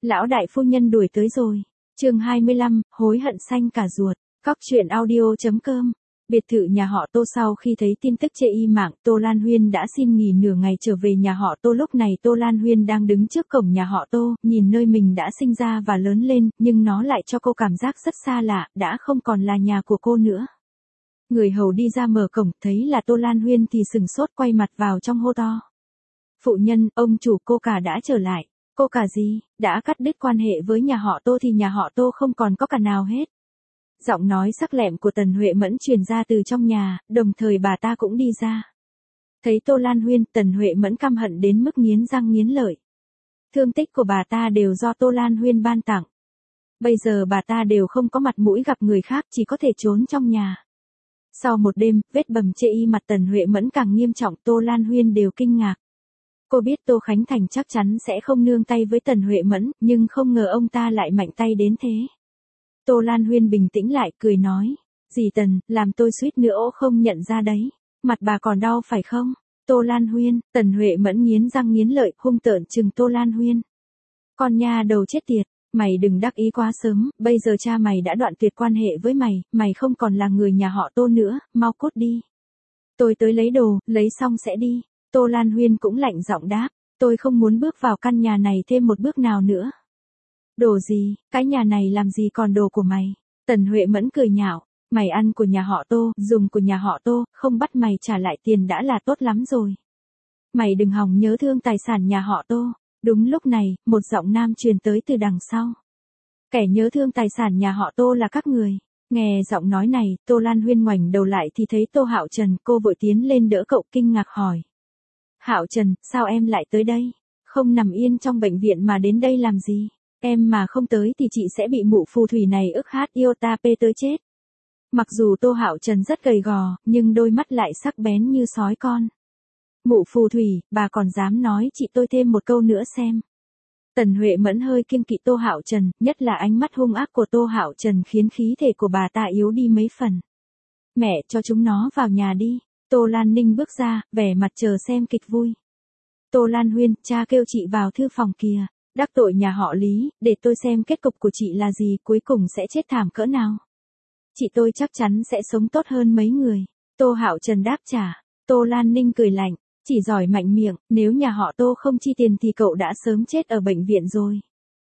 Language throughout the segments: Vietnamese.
Lão đại phu nhân đuổi tới rồi. Chương 25, hối hận xanh cả ruột. Cóc truyện audio.com. Biệt thự nhà họ Tô. Sau khi thấy tin tức chê y mạng, Tô Lan Huyên đã xin nghỉ nửa ngày trở về nhà họ Tô. Lúc này Tô Lan Huyên đang đứng trước cổng nhà họ Tô, nhìn nơi mình đã sinh ra và lớn lên, nhưng nó lại cho cô cảm giác rất xa lạ, đã không còn là nhà của cô nữa. Người hầu đi ra mở cổng, thấy là Tô Lan Huyên thì sừng sốt, quay mặt vào trong hô to. Phụ nhân, ông chủ, cô cả đã trở lại. Cô cả gì? Đã cắt đứt quan hệ với nhà họ Tô thì nhà họ Tô không còn có cả nào hết. Giọng nói sắc lẹm của Tần Huệ Mẫn truyền ra từ trong nhà, đồng thời bà ta cũng đi ra. Thấy Tô Lan Huyên, Tần Huệ Mẫn căm hận đến mức nghiến răng nghiến lợi. Thương tích của bà ta đều do Tô Lan Huyên ban tặng. Bây giờ bà ta đều không có mặt mũi gặp người khác, chỉ có thể trốn trong nhà. Sau một đêm, vết bầm chê y mặt Tần Huệ Mẫn càng nghiêm trọng, Tô Lan Huyên đều kinh ngạc. Cô biết Tô Khánh Thành chắc chắn sẽ không nương tay với Tần Huệ Mẫn, nhưng không ngờ ông ta lại mạnh tay đến thế. Tô Lan Huyên bình tĩnh lại, cười nói. Dì Tần, làm tôi suýt nữa không nhận ra đấy. Mặt bà còn đau phải không? Tô Lan Huyên, Tần Huệ Mẫn nghiến răng nghiến lợi, hung tợn trừng Tô Lan Huyên. Con nha đầu chết tiệt, mày đừng đắc ý quá sớm, bây giờ cha mày đã đoạn tuyệt quan hệ với mày, mày không còn là người nhà họ Tô nữa, mau cút đi. Tôi tới lấy đồ, lấy xong sẽ đi. Tô Lan Huyên cũng lạnh giọng đáp, tôi không muốn bước vào căn nhà này thêm một bước nào nữa. Đồ gì, cái nhà này làm gì còn đồ của mày? Tần Huệ Mẫn cười nhạo, mày ăn của nhà họ Tô, dùng của nhà họ Tô, không bắt mày trả lại tiền đã là tốt lắm rồi. Mày đừng hòng nhớ thương tài sản nhà họ Tô. Đúng lúc này, một giọng nam truyền tới từ đằng sau. Kẻ nhớ thương tài sản nhà họ Tô là các người. Nghe giọng nói này, Tô Lan Huyên ngoảnh đầu lại thì thấy Tô Hạo Trần, cô vội tiến lên đỡ cậu, kinh ngạc hỏi. Hạo Trần, sao em lại tới đây? Không nằm yên trong bệnh viện mà đến đây làm gì? Em mà không tới thì chị sẽ bị mụ phù thủy này ức hát iota p tới chết. Mặc dù Tô Hạo Trần rất gầy gò, nhưng đôi mắt lại sắc bén như sói con. Mụ phù thủy, bà còn dám nói chị tôi thêm một câu nữa xem. Tần Huệ Mẫn hơi kiêng kỵ Tô Hạo Trần, nhất là ánh mắt hung ác của Tô Hạo Trần khiến khí thể của bà ta yếu đi mấy phần. Mẹ, cho chúng nó vào nhà đi. Tô Lan Ninh bước ra, vẻ mặt chờ xem kịch vui. Tô Lan Huyên, cha kêu chị vào thư phòng kìa. Đắc tội nhà họ Lý, để tôi xem kết cục của chị là gì, cuối cùng sẽ chết thảm cỡ nào. Chị tôi chắc chắn sẽ sống tốt hơn mấy người. Tô Hạo Trần đáp trả. Tô Lan Ninh cười lạnh, chỉ giỏi mạnh miệng, nếu nhà họ Tô không chi tiền thì cậu đã sớm chết ở bệnh viện rồi.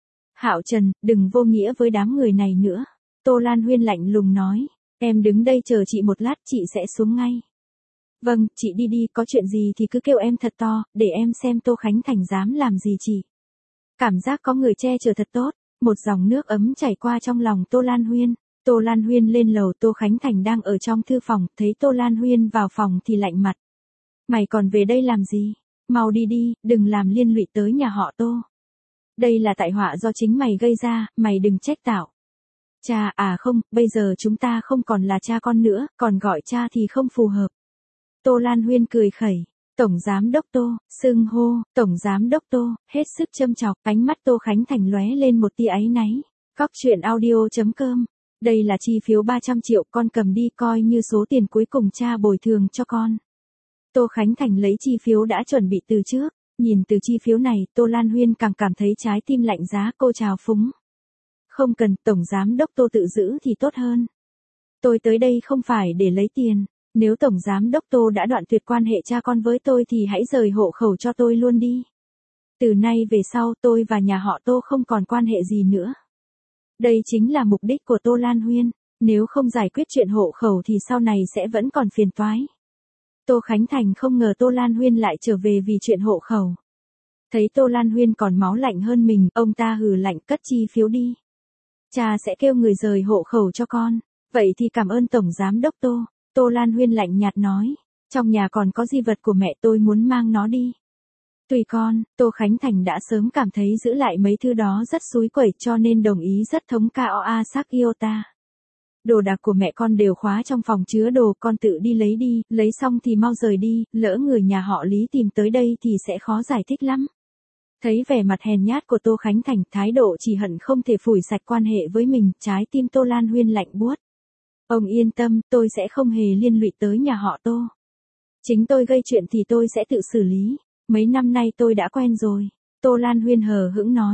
Hạo Trần, đừng vô nghĩa với đám người này nữa. Tô Lan Huyên lạnh lùng nói, em đứng đây chờ chị một lát, chị sẽ xuống ngay. Vâng, chị đi đi, có chuyện gì thì cứ kêu em thật to, để em xem Tô Khánh Thành dám làm gì chị. Cảm giác có người che chở thật tốt, một dòng nước ấm chảy qua trong lòng Tô Lan Huyên. Tô Lan Huyên lên lầu, Tô Khánh Thành đang ở trong thư phòng, thấy Tô Lan Huyên vào phòng thì lạnh mặt. Mày còn về đây làm gì? Mau đi đi, đừng làm liên lụy tới nhà họ Tô. Đây là tai họa do chính mày gây ra, mày đừng trách tao. Cha, à không, bây giờ chúng ta không còn là cha con nữa, còn gọi cha thì không phù hợp. Tô Lan Huyên cười khẩy. Tổng Giám Đốc Tô, xưng hô, Tổng Giám Đốc Tô, hết sức châm chọc, ánh mắt Tô Khánh Thành lóe lên một tia áy náy. Cóc truyện audio.com. Đây là chi phiếu 300 triệu, con cầm đi coi như số tiền cuối cùng cha bồi thường cho con. Tô Khánh Thành lấy chi phiếu đã chuẩn bị từ trước, nhìn từ chi phiếu này, Tô Lan Huyên càng cảm thấy trái tim lạnh giá, cô trào phúng. Không cần, Tổng Giám Đốc Tô tự giữ thì tốt hơn. Tôi tới đây không phải để lấy tiền. Nếu Tổng Giám Đốc Tô đã đoạn tuyệt quan hệ cha con với tôi thì hãy rời hộ khẩu cho tôi luôn đi. Từ nay về sau tôi và nhà họ Tô không còn quan hệ gì nữa. Đây chính là mục đích của Tô Lan Huyên. Nếu không giải quyết chuyện hộ khẩu thì sau này sẽ vẫn còn phiền toái. Tô Khánh Thành không ngờ Tô Lan Huyên lại trở về vì chuyện hộ khẩu. Thấy Tô Lan Huyên còn máu lạnh hơn mình, ông ta hừ lạnh, cất chi phiếu đi. Cha sẽ kêu người rời hộ khẩu cho con. Vậy thì cảm ơn Tổng Giám Đốc Tô. Tô Lan Huyên lạnh nhạt nói, trong nhà còn có di vật của mẹ tôi muốn mang nó đi. Tùy con, Tô Khánh Thành đã sớm cảm thấy giữ lại mấy thứ đó rất xúi quẩy cho nên đồng ý rất thống KOA sắc iota. Đồ đạc của mẹ con đều khóa trong phòng chứa đồ, con tự đi lấy đi, lấy xong thì mau rời đi, lỡ người nhà họ Lý tìm tới đây thì sẽ khó giải thích lắm. Thấy vẻ mặt hèn nhát của Tô Khánh Thành, thái độ chỉ hận không thể phủi sạch quan hệ với mình, trái tim Tô Lan Huyên lạnh buốt. Ông yên tâm, tôi sẽ không hề liên lụy tới nhà họ Tô. Chính tôi gây chuyện thì tôi sẽ tự xử lý. Mấy năm nay tôi đã quen rồi. Tô Lan Huyên hờ hững nói.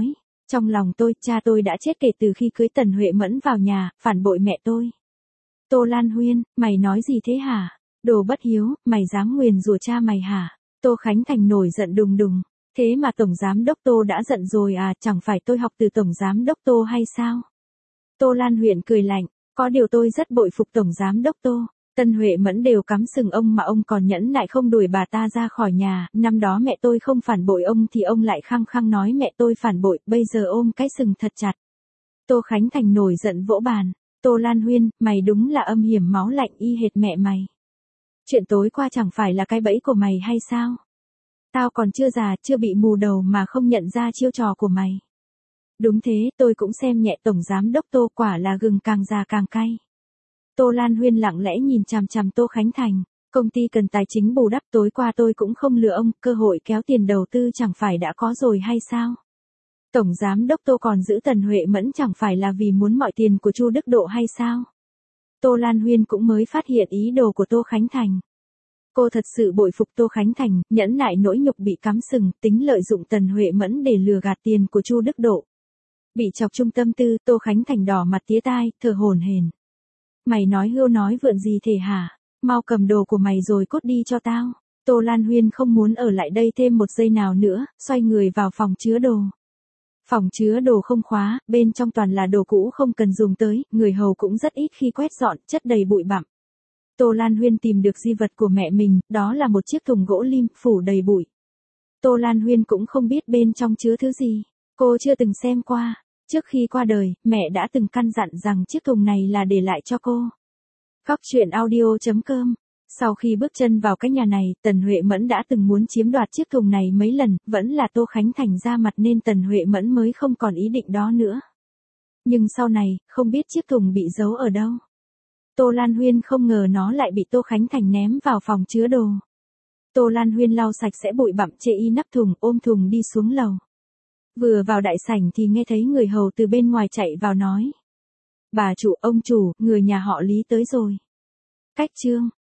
Trong lòng tôi, cha tôi đã chết kể từ khi cưới Tần Huệ Mẫn vào nhà, phản bội mẹ tôi. Tô Lan Huyên, mày nói gì thế hả? Đồ bất hiếu, mày dám nguyền rủa cha mày hả? Tô Khánh Thành nổi giận đùng đùng. Thế mà Tổng Giám Đốc Tô đã giận rồi à, chẳng phải tôi học từ Tổng Giám Đốc Tô hay sao? Tô Lan Huyên cười lạnh, có điều tôi rất bội phục Tổng Giám Đốc Tô. Tân Huệ Mẫn đều cắm sừng ông mà ông còn nhẫn nại không đuổi bà ta ra khỏi nhà, năm đó mẹ tôi không phản bội ông thì ông lại khăng khăng nói mẹ tôi phản bội, bây giờ ôm cái sừng thật chặt. Tô Khánh Thành nổi giận vỗ bàn, Tô Lan Huyên, mày đúng là âm hiểm máu lạnh y hệt mẹ mày. Chuyện tối qua chẳng phải là cái bẫy của mày hay sao? Tao còn chưa già, chưa bị mù đầu mà không nhận ra chiêu trò của mày. Đúng thế, tôi cũng xem nhẹ Tổng Giám Đốc Tô, quả là gừng càng già càng cay. Tô Lan Huyên lặng lẽ nhìn chằm chằm Tô Khánh Thành, công ty cần tài chính bù đắp, tối qua tôi cũng không lừa ông, cơ hội kéo tiền đầu tư chẳng phải đã có rồi hay sao? Tổng Giám Đốc Tô còn giữ Tần Huệ Mẫn chẳng phải là vì muốn mọi tiền của Chu Đức Độ hay sao? Tô Lan Huyên cũng mới phát hiện ý đồ của Tô Khánh Thành. Cô thật sự bội phục Tô Khánh Thành, nhẫn nại nỗi nhục bị cắm sừng, tính lợi dụng Tần Huệ Mẫn để lừa gạt tiền của Chu Đức Độ. Bị chọc trung tâm tư, Tô Khánh Thành đỏ mặt tía tai, thở hổn hển. Mày nói hưu nói vượn gì thể hả? Mau cầm đồ của mày rồi cút đi cho tao. Tô Lan Huyên không muốn ở lại đây thêm một giây nào nữa, xoay người vào phòng chứa đồ. Phòng chứa đồ không khóa, bên trong toàn là đồ cũ không cần dùng tới, người hầu cũng rất ít khi quét dọn, chất đầy bụi bặm. Tô Lan Huyên tìm được di vật của mẹ mình, đó là một chiếc thùng gỗ lim phủ đầy bụi. Tô Lan Huyên cũng không biết bên trong chứa thứ gì, cô chưa từng xem qua. Trước khi qua đời, mẹ đã từng căn dặn rằng chiếc thùng này là để lại cho cô. Góc truyện audio.com. Sau khi bước chân vào cái nhà này, Tần Huệ Mẫn đã từng muốn chiếm đoạt chiếc thùng này mấy lần, vẫn là Tô Khánh Thành ra mặt nên Tần Huệ Mẫn mới không còn ý định đó nữa. Nhưng sau này, không biết chiếc thùng bị giấu ở đâu. Tô Lan Huyên không ngờ nó lại bị Tô Khánh Thành ném vào phòng chứa đồ. Tô Lan Huyên lau sạch sẽ bụi bặm chê y nắp thùng, ôm thùng đi xuống lầu. Vừa vào đại sảnh thì nghe thấy người hầu từ bên ngoài chạy vào nói. Bà chủ, ông chủ, người nhà họ Lý tới rồi. Cách chương.